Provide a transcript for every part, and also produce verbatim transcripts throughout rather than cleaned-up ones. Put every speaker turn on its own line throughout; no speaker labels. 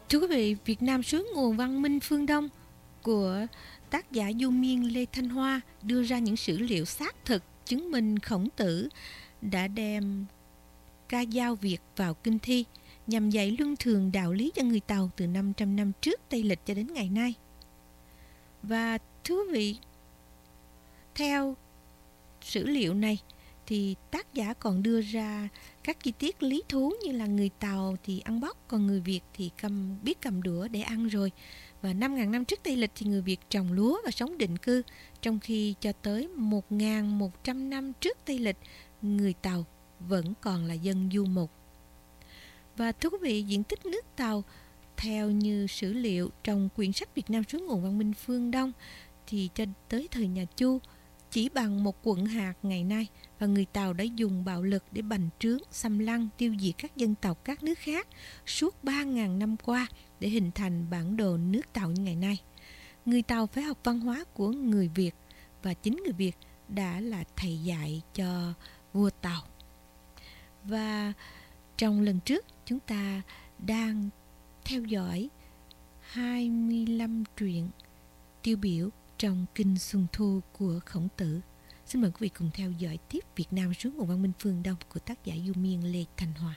Thưa quý vị, Việt Nam suối nguồn văn minh phương Đông của tác giả Du Miên Lê Thanh Hoa đưa ra những sử liệu xác thực chứng minh Khổng Tử đã đem ca dao Việt vào kinh thi nhằm dạy luân thường đạo lý cho người Tàu từ năm trăm năm trước Tây Lịch cho đến ngày nay. Và thưa quý vị, theo sử liệu này thì tác giả còn đưa ra các chi tiết lý thú như là người Tàu thì ăn bóc, còn người Việt thì cầm, biết cầm đũa để ăn rồi. Và năm nghìn năm trước Tây Lịch thì người Việt trồng lúa và sống định cư, trong khi cho tới một nghìn một trăm năm trước Tây Lịch, người Tàu vẫn còn là dân du mục. Và thưa quý vị, diện tích nước Tàu theo như sử liệu trong quyển sách Việt Nam suối nguồn văn minh phương Đông thì cho tới thời nhà Chu chỉ bằng một quận hạt ngày nay, và người Tàu đã dùng bạo lực để bành trướng, xâm lăng, tiêu diệt các dân tộc các nước khác suốt ba nghìn năm qua để hình thành bản đồ nước Tàu như ngày nay. Người Tàu phải học văn hóa của người Việt, và chính người Việt đã là thầy dạy cho vua Tàu. Và trong lần trước chúng ta đang theo dõi hai mươi lăm truyện tiêu biểu trong Kinh Xuân Thu của Khổng Tử. Xin mời quý vị cùng theo dõi tiếp Việt Nam suối nguồn văn minh phương Đông của tác giả Du Miên Lê Thanh Hoa.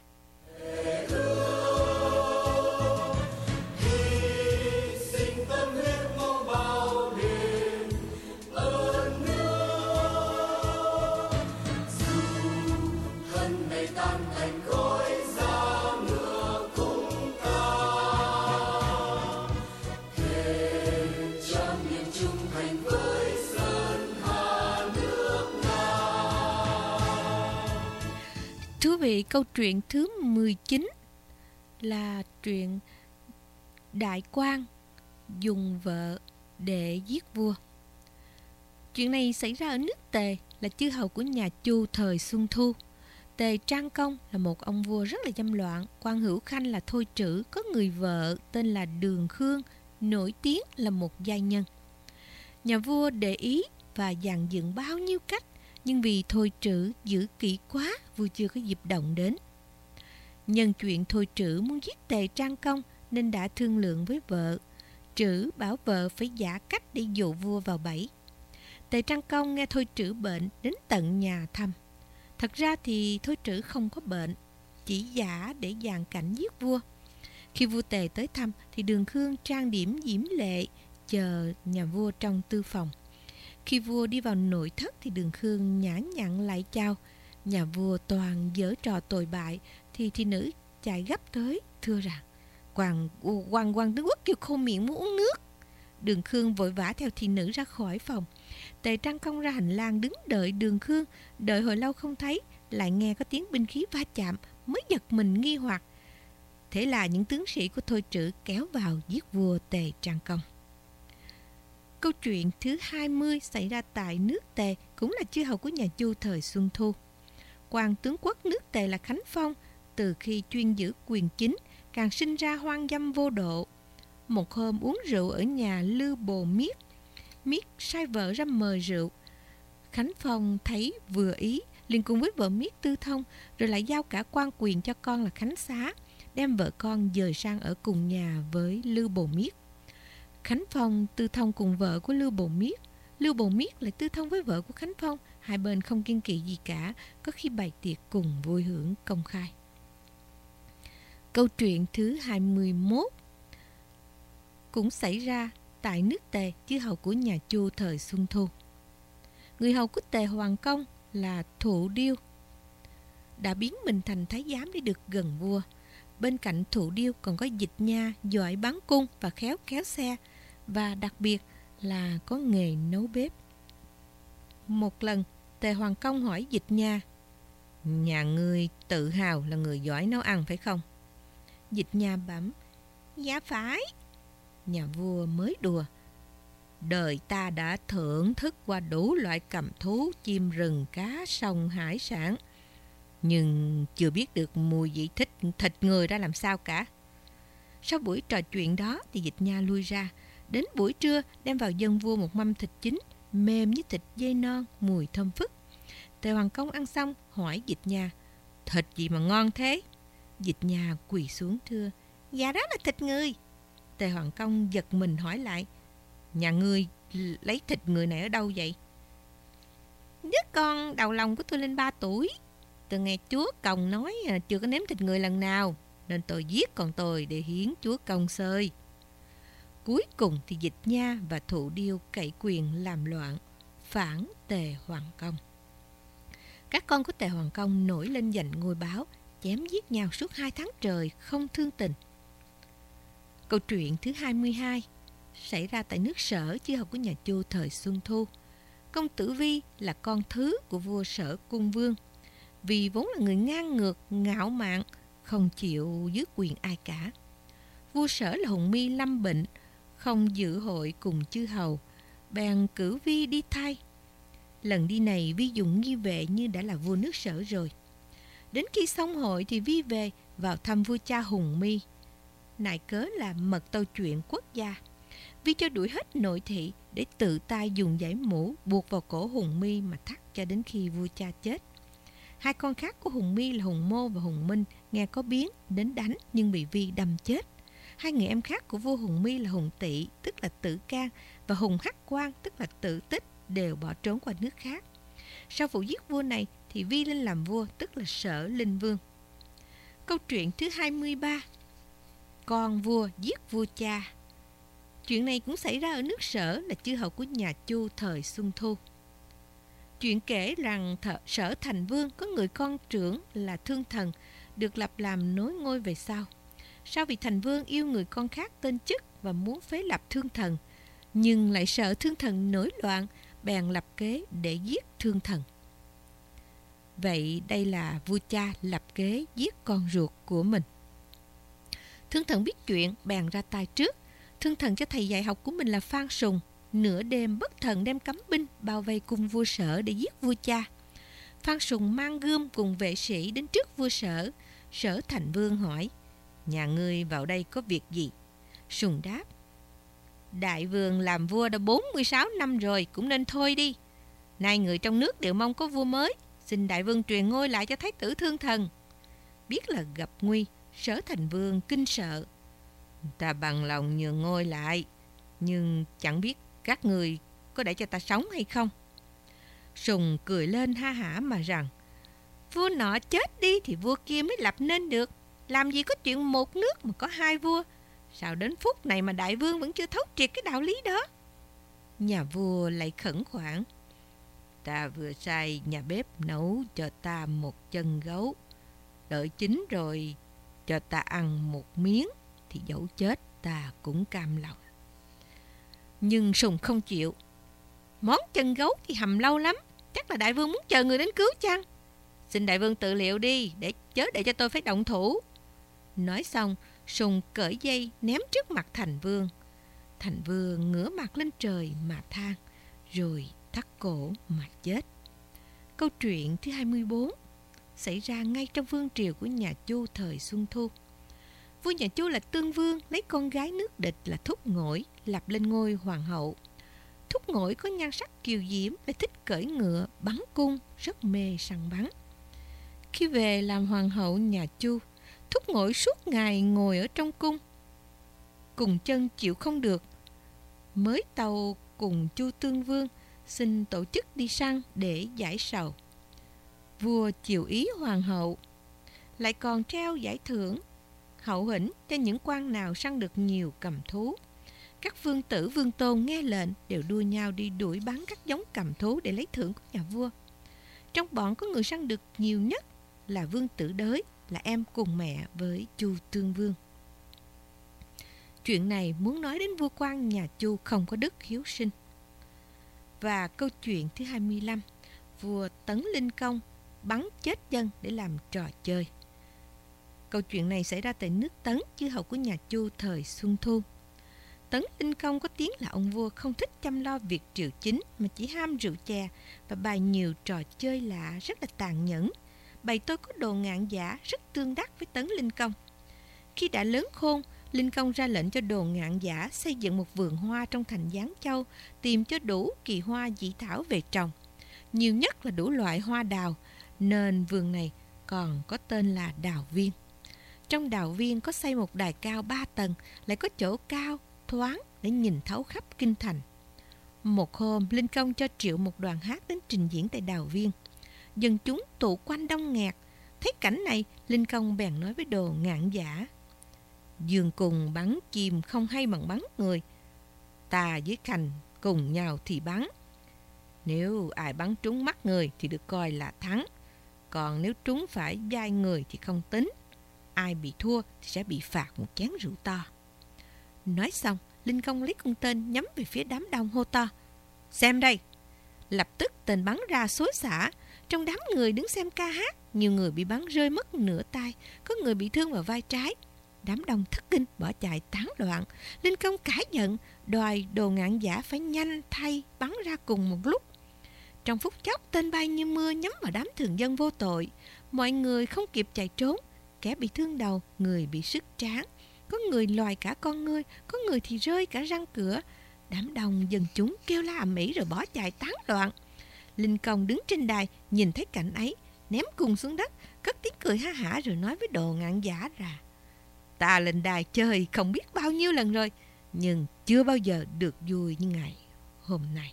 Thưa quý vị, câu chuyện thứ mười chín là chuyện đại quan dùng vợ để giết vua. Chuyện này xảy ra ở nước Tề, là chư hầu của nhà Chu thời Xuân Thu. Tề Trang Công là một ông vua rất là dâm loạn. Quan hữu khanh là Thôi Trữ có người vợ tên là Đường Khương, nổi tiếng là một giai nhân. Nhà vua để ý và dàn dựng bao nhiêu cách, nhưng vì Thôi Trữ giữ kỹ quá, vua chưa có dịp động đến. Nhân chuyện Thôi Trữ muốn giết Tề Trang Công nên đã thương lượng với vợ. Trữ bảo vợ phải giả cách để dụ vua vào bẫy. Tề Trang Công nghe Thôi Trữ bệnh đến tận nhà thăm. Thật ra thì Thôi Trữ không có bệnh, chỉ giả để dàn cảnh giết vua. Khi vua Tề tới thăm thì Đường Khương trang điểm diễm lệ chờ nhà vua trong tư phòng. Khi vua đi vào nội thất thì Đường Khương nhã nhặn lại chào. Nhà vua toàn giở trò tồi bại thì thị nữ chạy gấp tới thưa rằng: Hoàng hoàng hoàng tướng quốc kêu khô miệng muốn uống nước. Đường Khương vội vã theo thị nữ ra khỏi phòng. Tề Trang Công ra hành lang đứng đợi Đường Khương, đợi hồi lâu không thấy, lại nghe có tiếng binh khí va chạm, mới giật mình nghi hoặc. Thế là những tướng sĩ của Thôi Trữ kéo vào giết vua Tề Trang Công. Câu chuyện thứ hai mươi xảy ra tại nước Tề, cũng là chư hầu của nhà Chu thời Xuân Thu. Quan tướng quốc nước Tề là Khánh Phong, từ khi chuyên giữ quyền chính, càng sinh ra hoang dâm vô độ. Một hôm uống rượu ở nhà Lư Bồ Miết, Miết sai vợ ra mời rượu. Khánh Phong thấy vừa ý, liền cùng với vợ Miết tư thông, rồi lại giao cả quan quyền cho con là Khánh Xá, đem vợ con dời sang ở cùng nhà với Lư Bồ Miết. Khánh Phong tư thông cùng vợ của Lưu Bồ Miết, Lưu Bồ Miết lại tư thông với vợ của Khánh Phong, hai bên không kiêng kỵ gì cả, có khi bày tiệc cùng vui hưởng công khai. Câu chuyện thứ hai mươi mốt cũng xảy ra tại nước Tề, chư hầu của nhà Chu thời Xuân Thu. Người hầu của Tề Hoàng Công là Thụ Điêu đã biến mình thành thái giám để được gần vua. Bên cạnh Thụ Điêu còn có Dịch Nha giỏi bắn cung và khéo kéo xe, và đặc biệt là có nghề nấu bếp. Một lần, Tề Hoàng Công hỏi Dịch Nha: Nhà ngươi tự hào là người giỏi nấu ăn phải không? Dịch Nha bẩm: Dạ phải. Nhà vua mới đùa: Đời ta đã thưởng thức qua đủ loại cầm thú, chim rừng, cá, sông, hải sản, nhưng chưa biết được mùi vị thích thịt người ra làm sao cả. Sau buổi trò chuyện đó thì Dịch Nha lui ra. Đến buổi trưa đem vào dâng vua một mâm thịt chín, mềm như thịt dê non, mùi thơm phức. Tề Hoàng Công ăn xong hỏi Dịch Nha: Thịt gì mà ngon thế? Dịch Nha quỳ xuống thưa: Dạ đó là thịt người. Tề Hoàng Công giật mình hỏi lại, nhà ngươi lấy thịt người này ở đâu vậy? Đứa con đầu lòng của tôi lên ba tuổi. Tôi nghe chúa Công nói chưa có nếm thịt người lần nào, nên tôi giết con tôi để hiến chúa Công xơi. Cuối cùng thì Dịch Nha và Thụ Điêu cậy quyền làm loạn, phản Tề Hoàng Công. Các con của Tề Hoàng Công nổi lên giành ngôi báo, chém giết nhau suốt hai tháng trời không thương tình. Câu chuyện thứ hai mươi hai xảy ra tại nước Sở, chư hầu của nhà Chu thời Xuân Thu. Công tử Vi là con thứ của vua Sở Cung Vương. Vì vốn là người ngang ngược, ngạo mạn, không chịu dưới quyền ai cả. Vua Sở là Hùng Mi lâm bệnh, không dự hội cùng chư hầu, bèn cử Vi đi thay. Lần đi này Vi dùng nghi vệ như đã là vua nước Sở rồi. Đến khi xong hội thì Vi về vào thăm vua cha Hùng Mi. Nại cớ là mật tâu chuyện quốc gia. Vi cho đuổi hết nội thị để tự tay dùng dải mũ buộc vào cổ Hùng Mi mà thắt cho đến khi vua cha chết. Hai con khác của Hùng Mi là Hùng Mô và Hùng Minh nghe có biến đến đánh nhưng bị Vi đâm chết. Hai người em khác của vua Hùng Mi là Hùng Tỵ, tức là Tử Can, và Hùng Hắc Quan, tức là Tử Tích, đều bỏ trốn qua nước khác. Sau vụ giết vua này thì Vi lên làm vua, tức là Sở Linh Vương. Câu chuyện thứ hai mươi ba. Con vua giết vua cha. Chuyện này cũng xảy ra ở nước Sở, là chư hầu của nhà Chu thời Xuân Thu. Chuyện kể rằng thợ, Sở Thành Vương có người con trưởng là Thương Thần, được lập làm nối ngôi về sau. Sau vì Thành Vương yêu người con khác tên Chức và muốn phế lập Thương Thần, nhưng lại sợ Thương Thần nổi loạn, bèn lập kế để giết Thương Thần. Vậy đây là vua cha lập kế giết con ruột của mình. Thương Thần biết chuyện, bèn ra tay trước. Thương Thần cho thầy dạy học của mình là Phan Sùng, nửa đêm bất thần đem cấm binh bao vây cung vua Sở để giết vua cha. Phan Sùng mang gươm cùng vệ sĩ đến trước vua Sở. Sở Thành Vương hỏi, nhà ngươi vào đây có việc gì? Sùng đáp, đại vương làm vua đã bốn mươi sáu năm rồi, cũng nên thôi đi. Nay người trong nước đều mong có vua mới, xin đại vương truyền ngôi lại cho thái tử Thương Thần. Biết là gặp nguy, Sở Thành Vương kinh sợ. Ta bằng lòng nhường ngôi lại, nhưng chẳng biết các người có để cho ta sống hay không. Sùng cười lên ha hả mà rằng, vua nọ chết đi thì vua kia mới lập nên được. Làm gì có chuyện một nước mà có hai vua. Sao đến phút này mà đại vương vẫn chưa thấu triệt cái đạo lý đó? Nhà vua lại khẩn khoản, ta vừa sai nhà bếp nấu cho ta một chân gấu, đợi chín rồi cho ta ăn một miếng, thì dẫu chết ta cũng cam lòng. Nhưng Sùng không chịu. Món chân gấu thì hầm lâu lắm, chắc là đại vương muốn chờ người đến cứu chăng? Xin đại vương tự liệu đi, để chớ để cho tôi phải động thủ. Nói xong, Sùng cởi dây ném trước mặt Thành Vương. Thành Vương ngửa mặt lên trời mà than, rồi thắt cổ mà chết. Câu chuyện thứ hai mươi bốn xảy ra ngay trong vương triều của nhà Chu thời Xuân Thu. Vua nhà Chu là Tương Vương lấy con gái nước Địch là Thúc Ngỗi lập lên ngôi hoàng hậu. Thúc Ngỗi có nhan sắc kiều diễm, lại thích cưỡi ngựa, bắn cung, rất mê săn bắn. Khi về làm hoàng hậu nhà Chu, Thúc Ngỗi suốt ngày ngồi ở trong cung, cùng chân chịu không được, mới tâu cùng Chu Tương Vương xin tổ chức đi săn để giải sầu. Vua chiều ý hoàng hậu, lại còn treo giải thưởng hậu hĩnh cho những quan nào săn được nhiều cầm thú. Các vương tử vương tôn nghe lệnh đều đua nhau đi đuổi bắn các giống cầm thú để lấy thưởng của nhà vua. Trong bọn có người săn được nhiều nhất là Vương Tử Đới, là em cùng mẹ với Chu Tương Vương. Chuyện này muốn nói đến vua quan nhà Chu không có đức hiếu sinh. Và câu chuyện thứ hai mươi lăm, vua Tấn Linh Công bắn chết dân để làm trò chơi. Câu chuyện này xảy ra tại nước Tấn, chư hầu của nhà Chu thời Xuân Thu. Tấn Linh Công có tiếng là ông vua không thích chăm lo việc triều chính, mà chỉ ham rượu chè và bày nhiều trò chơi lạ rất là tàn nhẫn. Bày tôi có đồ ngạn giả rất tương đắc với Tấn Linh Công. Khi đã lớn khôn, Linh Công ra lệnh cho đồ ngạn giả xây dựng một vườn hoa trong thành Giáng Châu, tìm cho đủ kỳ hoa dị thảo về trồng. Nhiều nhất là đủ loại hoa đào, nên vườn này còn có tên là Đào Viên. Trong đào viên có xây một đài cao ba tầng, lại có chỗ cao, thoáng để nhìn thấu khắp kinh thành. Một hôm, Linh Công cho triệu một đoàn hát đến trình diễn tại đào viên. Dân chúng tụ quanh đông nghẹt. Thấy cảnh này, Linh Công bèn nói với Đồ Ngạn Giả: Dương cùng bắn chim không hay bằng bắn người. Ta với Khanh cùng nhau thì bắn. Nếu ai bắn trúng mắt người thì được coi là thắng. Còn nếu trúng phải vai người thì không tính. Ai bị thua thì sẽ bị phạt một chén rượu to. Nói xong, Linh Công lấy con tên nhắm về phía đám đông hô to: Xem đây! Lập tức tên bắn ra xối xả. Trong đám người đứng xem ca hát, nhiều người bị bắn rơi mất nửa tay, có người bị thương vào vai trái. Đám đông thất kinh bỏ chạy tán loạn. Linh Công cãi giận, đòi Đồ Ngạn Giả phải nhanh thay bắn ra cùng một lúc. Trong phút chốc, tên bay như mưa nhắm vào đám thường dân vô tội. Mọi người không kịp chạy trốn. Kẻ bị thương đầu, người bị sứt trán, có người loài cả con ngươi, có người thì rơi cả răng cửa. Đám đông dân chúng kêu la ầm ĩ rồi bỏ chạy tán loạn. Linh Công đứng trên đài nhìn thấy cảnh ấy, ném cùng xuống đất, cất tiếng cười ha hả rồi nói với Đồ Ngạn Giả ra: Ta lên đài chơi không biết bao nhiêu lần rồi, nhưng chưa bao giờ được vui như ngày hôm nay.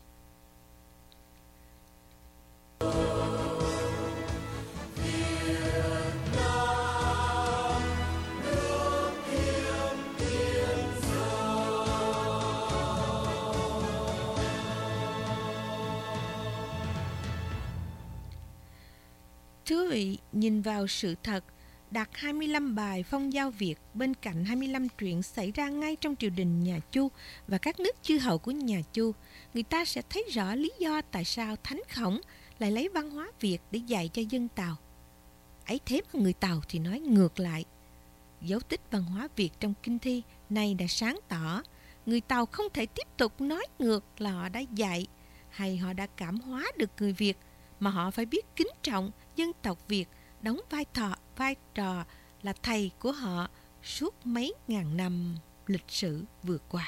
Thú vị nhìn vào sự thật, đặt hai mươi lăm bài phong giao Việt bên cạnh hai mươi lăm chuyện xảy ra ngay trong triều đình nhà Chu và các nước chư hầu của nhà Chu, người ta sẽ thấy rõ lý do tại sao Thánh Khổng lại lấy văn hóa Việt để dạy cho dân Tàu. Ấy thế mà người Tàu thì nói ngược lại. Dấu tích văn hóa Việt trong kinh thi này đã sáng tỏ, người Tàu không thể tiếp tục nói ngược là họ đã dạy hay họ đã cảm hóa được người Việt, mà họ phải biết kính trọng dân tộc Việt đóng vai trò, vai trò là thầy của họ suốt mấy ngàn năm lịch sử vừa qua.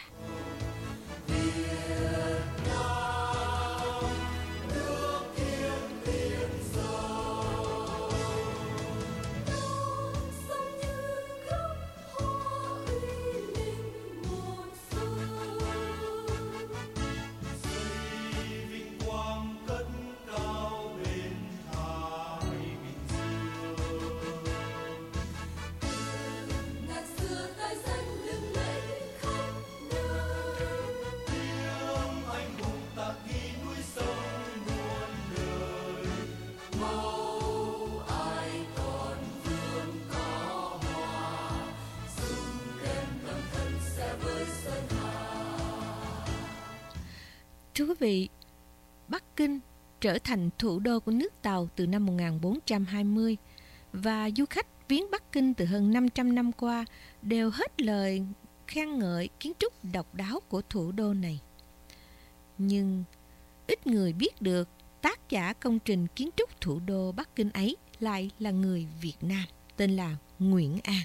Thưa quý vị, Bắc Kinh trở thành thủ đô của nước Tàu từ năm một nghìn bốn trăm hai mươi và du khách viếng Bắc Kinh từ hơn năm trăm năm qua đều hết lời khen ngợi kiến trúc độc đáo của thủ đô này. Nhưng ít người biết được tác giả công trình kiến trúc thủ đô Bắc Kinh ấy lại là người Việt Nam, tên là Nguyễn An.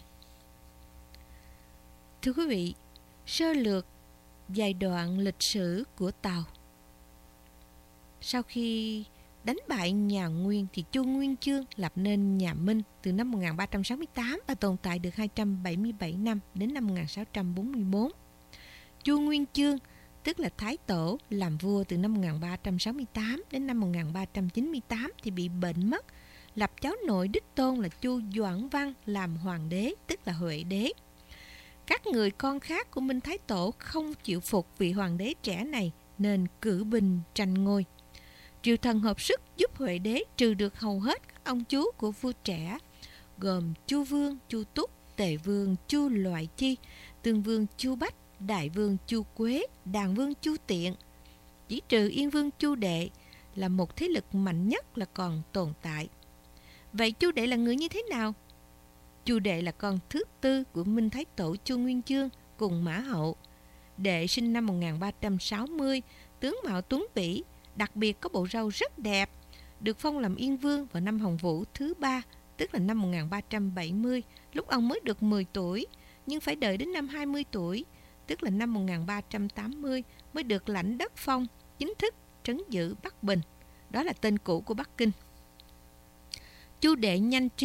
Thưa quý vị, sơ lược giai đoạn lịch sử của Tàu. Sau khi đánh bại nhà Nguyên thì Chu Nguyên Chương lập nên nhà Minh từ năm một nghìn ba trăm sáu mươi tám và tồn tại được hai trăm bảy mươi bảy năm đến năm một nghìn sáu trăm bốn mươi tư. Chu Nguyên Chương, tức là Thái Tổ, làm vua từ năm một nghìn ba trăm sáu mươi tám đến năm một nghìn ba trăm chín mươi tám thì bị bệnh mất, lập cháu nội đích tôn là Chu Doãn Văn làm hoàng đế, tức là Huệ đế. Các người con khác của Minh Thái Tổ không chịu phục vị hoàng đế trẻ này nên cử binh tranh ngôi. Triều thần hợp sức giúp Huệ đế trừ được hầu hết các ông chú của vua trẻ, gồm Chu Vương Chu Túc, Tề Vương Chu Loại Chi, Tương Vương Chu Bách, Đại Vương Chu Quế, Đàn Vương Chu Tiện. Chỉ trừ Yên Vương Chu Đệ là một thế lực mạnh nhất là còn tồn tại. Vậy Chu Đệ là người như thế nào? Chu Đệ là con thứ tư của Minh Thái Tổ Chu Nguyên Chương cùng Mã Hậu. Đệ sinh năm một nghìn ba trăm sáu mươi, tướng mạo tuấn vĩ, đặc biệt có bộ râu rất đẹp, được phong làm Yên Vương vào năm Hồng Vũ thứ ba, tức là năm một nghìn ba trăm bảy mươi, lúc ông mới được mười tuổi, nhưng phải đợi đến năm hai mươi tuổi, tức là năm một nghìn ba trăm tám mươi, mới được lãnh đất phong, chính thức trấn giữ Bắc Bình. Đó là tên cũ của Bắc Kinh. Chu Đệ nhanh trí,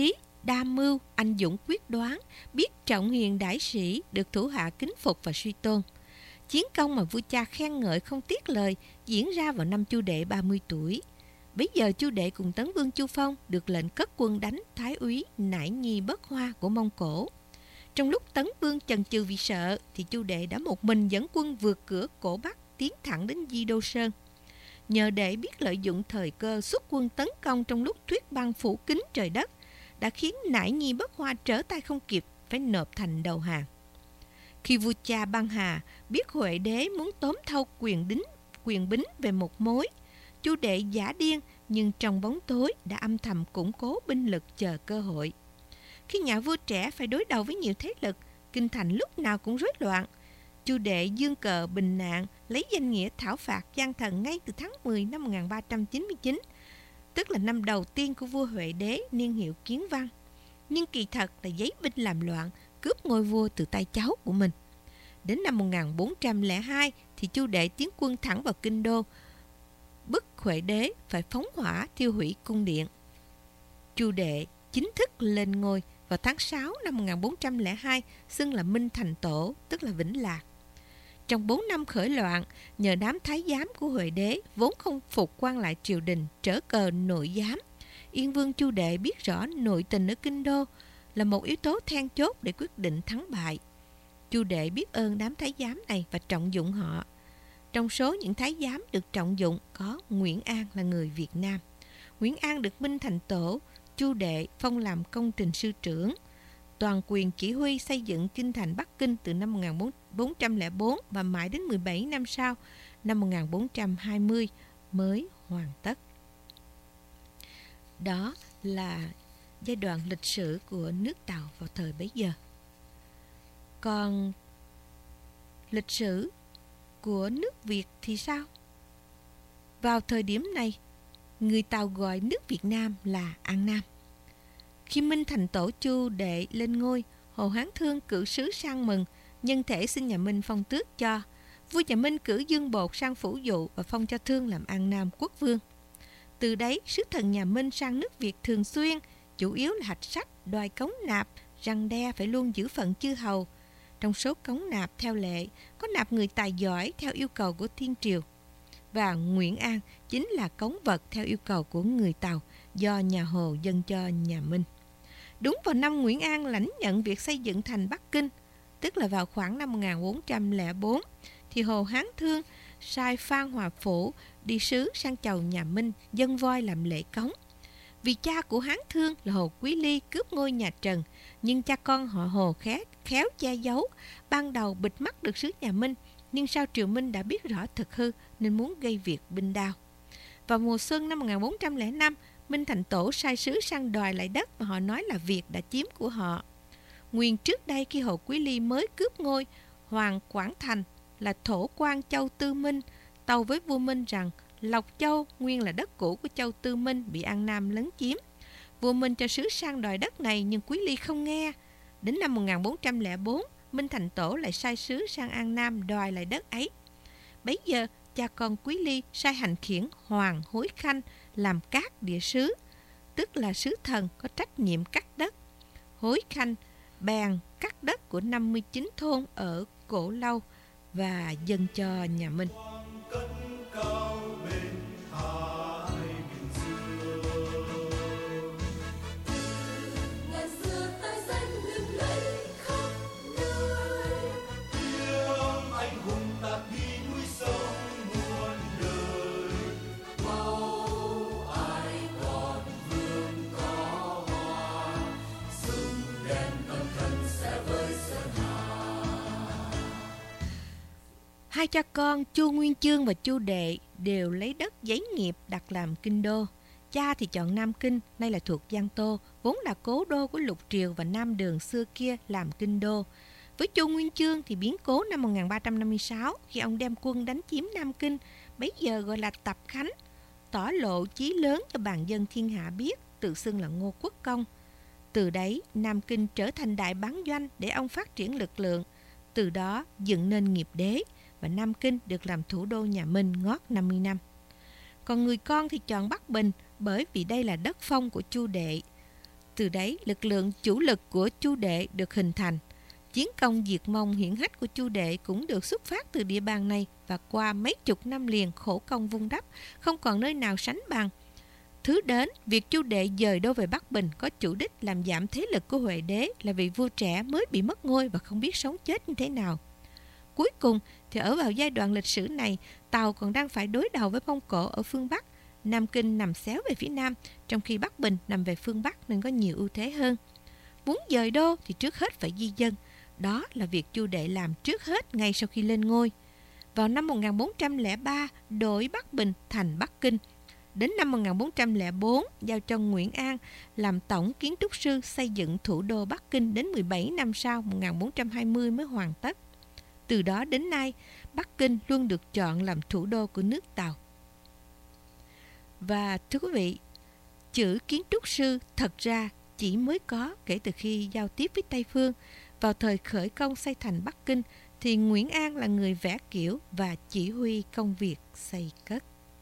đa mưu, anh dũng quyết đoán, biết trọng hiền đại sĩ, được thủ hạ kính phục và suy tôn. Chiến công mà vua cha khen ngợi không tiếc lời diễn ra vào năm Chu Đệ ba mươi tuổi. Bấy giờ Chu Đệ cùng Tấn Vương Chu Phong được lệnh cất quân đánh Thái úy Nải Nhi Bất Hoa của Mông Cổ. Trong lúc Tấn Vương chần chừ vì sợ, thì Chu Đệ đã một mình dẫn quân vượt cửa Cổ Bắc tiến thẳng đến Di Đô Sơn. Nhờ Đệ biết lợi dụng thời cơ xuất quân tấn công trong lúc tuyết băng phủ kín trời đất, đã khiến Nải Nhi Bất Hoa trở tay không kịp, phải nộp thành đầu hàng. Khi vua cha Băng Hà biết Huệ đế muốn tóm thâu quyền đính quyền bính về một mối, Chu Đệ giả điên nhưng trong bóng tối đã âm thầm củng cố binh lực chờ cơ hội. Khi nhà vua trẻ phải đối đầu với nhiều thế lực, kinh thành lúc nào cũng rối loạn, Chu Đệ dương cờ bình nạn, lấy danh nghĩa thảo phạt gian thần ngay từ tháng mười năm một nghìn ba trăm chín mươi chín, tức là năm đầu tiên của vua Huệ đế niên hiệu Kiến Văn. Nhưng kỳ thật là giấy binh làm loạn, cướp ngôi vua từ tay cháu của mình. Đến năm một nghìn bốn trăm lẻ hai thì Chu Đệ tiến quân thẳng vào kinh đô, bức Huệ đế phải phóng hỏa thiêu hủy cung điện. Chu Đệ chính thức lên ngôi vào tháng sáu năm một nghìn bốn trăm lẻ hai, xưng là Minh Thành Tổ, tức là Vĩnh Lạc. Trong bốn năm khởi loạn, nhờ đám thái giám của Huệ đế vốn không phục quan lại triều đình trở cờ nội giám, Yên Vương Chu Đệ biết rõ nội tình ở kinh đô là một yếu tố then chốt để quyết định thắng bại. Chu Đệ biết ơn đám thái giám này và trọng dụng họ. Trong số những thái giám được trọng dụng có Nguyễn An là người Việt Nam. Nguyễn An được Minh Thành Tổ, Chu Đệ phong làm công trình sư trưởng, toàn quyền chỉ huy xây dựng kinh thành Bắc Kinh từ năm một nghìn bốn trăm lẻ bốn và mãi đến mười bảy năm sau, năm một nghìn bốn trăm hai mươi mới hoàn tất. Đó là giai đoạn lịch sử của nước Tàu vào thời bấy giờ. Còn lịch sử của nước Việt thì sao? Vào thời điểm này, người Tàu gọi nước Việt Nam là An Nam. Khi Minh Thành Tổ Chu Đệ lên ngôi, Hồ Hán Thương cử sứ sang mừng, nhân thể xin nhà Minh phong tước cho. Vua nhà Minh cử Dương Bột sang phủ dụ và phong cho Thương làm An Nam quốc vương. Từ đấy, sứ thần nhà Minh sang nước Việt thường xuyên, chủ yếu là hạch sách, đòi cống nạp, răn đe phải luôn giữ phận chư hầu. Trong số cống nạp theo lệ, có nạp người tài giỏi theo yêu cầu của thiên triều. Và Nguyễn An chính là cống vật theo yêu cầu của người Tàu do nhà Hồ dâng cho nhà Minh. Đúng vào năm Nguyễn An lãnh nhận việc xây dựng thành Bắc Kinh, tức là vào khoảng năm một nghìn bốn trăm lẻ bốn, thì Hồ Hán Thương sai Phan Hòa Phủ đi sứ sang chầu nhà Minh dâng voi làm lễ cống. Vì cha của Hán Thương là Hồ Quý Ly cướp ngôi nhà Trần, nhưng cha con họ Hồ khéo, khéo che giấu, ban đầu bịt mắt được sứ nhà Minh, nhưng sau triều Minh đã biết rõ thực hư nên muốn gây việc binh đao. Vào mùa xuân năm một nghìn bốn trăm lẻ năm, Minh Thành Tổ sai sứ sang đòi lại đất mà họ nói là Việt đã chiếm của họ. Nguyên trước đây khi Hồ Quý Ly mới cướp ngôi, Hoàng Quảng Thành là thổ quan Châu Tư Minh tâu với vua Minh rằng Lộc Châu nguyên là đất cũ của Châu Tư Minh bị An Nam lấn chiếm. Vua Minh cho sứ sang đòi đất này nhưng Quý Ly không nghe. Đến năm một nghìn bốn trăm lẻ bốn, Minh Thành Tổ lại sai sứ sang An Nam đòi lại đất ấy. Bấy giờ cha con Quý Ly sai hành khiển Hoàng Hối Khanh làm cát địa sứ, tức là sứ thần có trách nhiệm cắt đất. Hối Khanh bèn cắt đất của năm mươi chín thôn ở Cổ Lâu và dâng cho nhà Minh. Hai cha con Chu Nguyên Chương và Chu Đệ đều lấy đất giấy nghiệp đặt làm kinh đô. Cha thì chọn Nam Kinh, nay là thuộc Giang Tô, vốn là cố đô của Lục Triều và Nam Đường xưa kia làm kinh đô. Với Chu Nguyên Chương thì biến cố năm một nghìn ba trăm năm mươi sáu khi ông đem quân đánh chiếm Nam Kinh, bấy giờ gọi là Tập Khánh, tỏ lộ chí lớn cho bàn dân thiên hạ biết, tự xưng là Ngô Quốc Công. Từ đấy, Nam Kinh trở thành đại bán doanh để ông phát triển lực lượng, từ đó dựng nên nghiệp đế, và Nam Kinh được làm thủ đô nhà Minh ngót năm mươi năm. Còn người con thì chọn Bắc Bình bởi vì đây là đất phong của Chu Đệ. Từ đấy, lực lượng chủ lực của Chu Đệ được hình thành. Chiến công diệt Mông hiển hách của Chu Đệ cũng được xuất phát từ địa bàn này, và qua mấy chục năm liền khổ công vun đắp, không còn nơi nào sánh bằng. Thứ đến, việc Chu Đệ dời đô về Bắc Bình có chủ đích làm giảm thế lực của Huệ đế, là vì vua trẻ mới bị mất ngôi và không biết sống chết như thế nào. Cuối cùng thì ở vào giai đoạn lịch sử này, Tàu còn đang phải đối đầu với Mông Cổ ở phương Bắc. Nam Kinh nằm xéo về phía Nam, trong khi Bắc Bình nằm về phương Bắc nên có nhiều ưu thế hơn. Muốn dời đô thì trước hết phải di dân. Đó là việc Chu Đệ làm trước hết ngay sau khi lên ngôi. Vào năm một nghìn bốn trăm lẻ ba, đổi Bắc Bình thành Bắc Kinh. Đến năm một nghìn bốn trăm lẻ bốn, giao cho Nguyễn An làm tổng kiến trúc sư xây dựng thủ đô Bắc Kinh, đến mười bảy năm sau, một nghìn bốn trăm hai mươi mới hoàn tất. Từ đó đến nay, Bắc Kinh luôn được chọn làm thủ đô của nước Tàu. Và thưa quý vị, chữ kiến trúc sư thật ra chỉ mới có kể từ khi giao tiếp với Tây Phương. Vào thời khởi công xây thành Bắc Kinh thì Nguyễn An là người vẽ kiểu và chỉ huy công việc xây cất.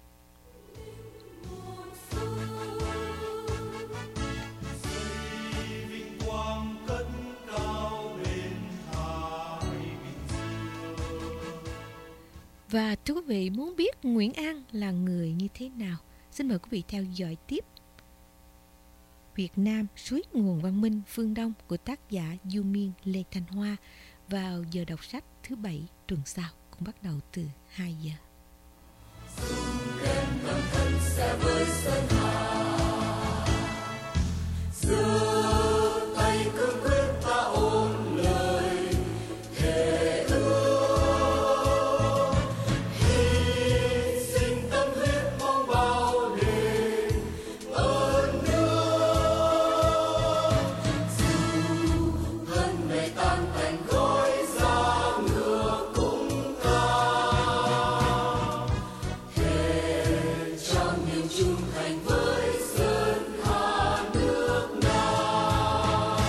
Và thưa quý vị, muốn biết Nguyễn An là người như thế nào, xin mời quý vị theo dõi tiếp Việt Nam suối nguồn văn minh phương Đông của tác giả Du Miên Lê Thanh Hoa vào giờ đọc sách thứ bảy tuần sau, cũng bắt đầu từ hai giờ.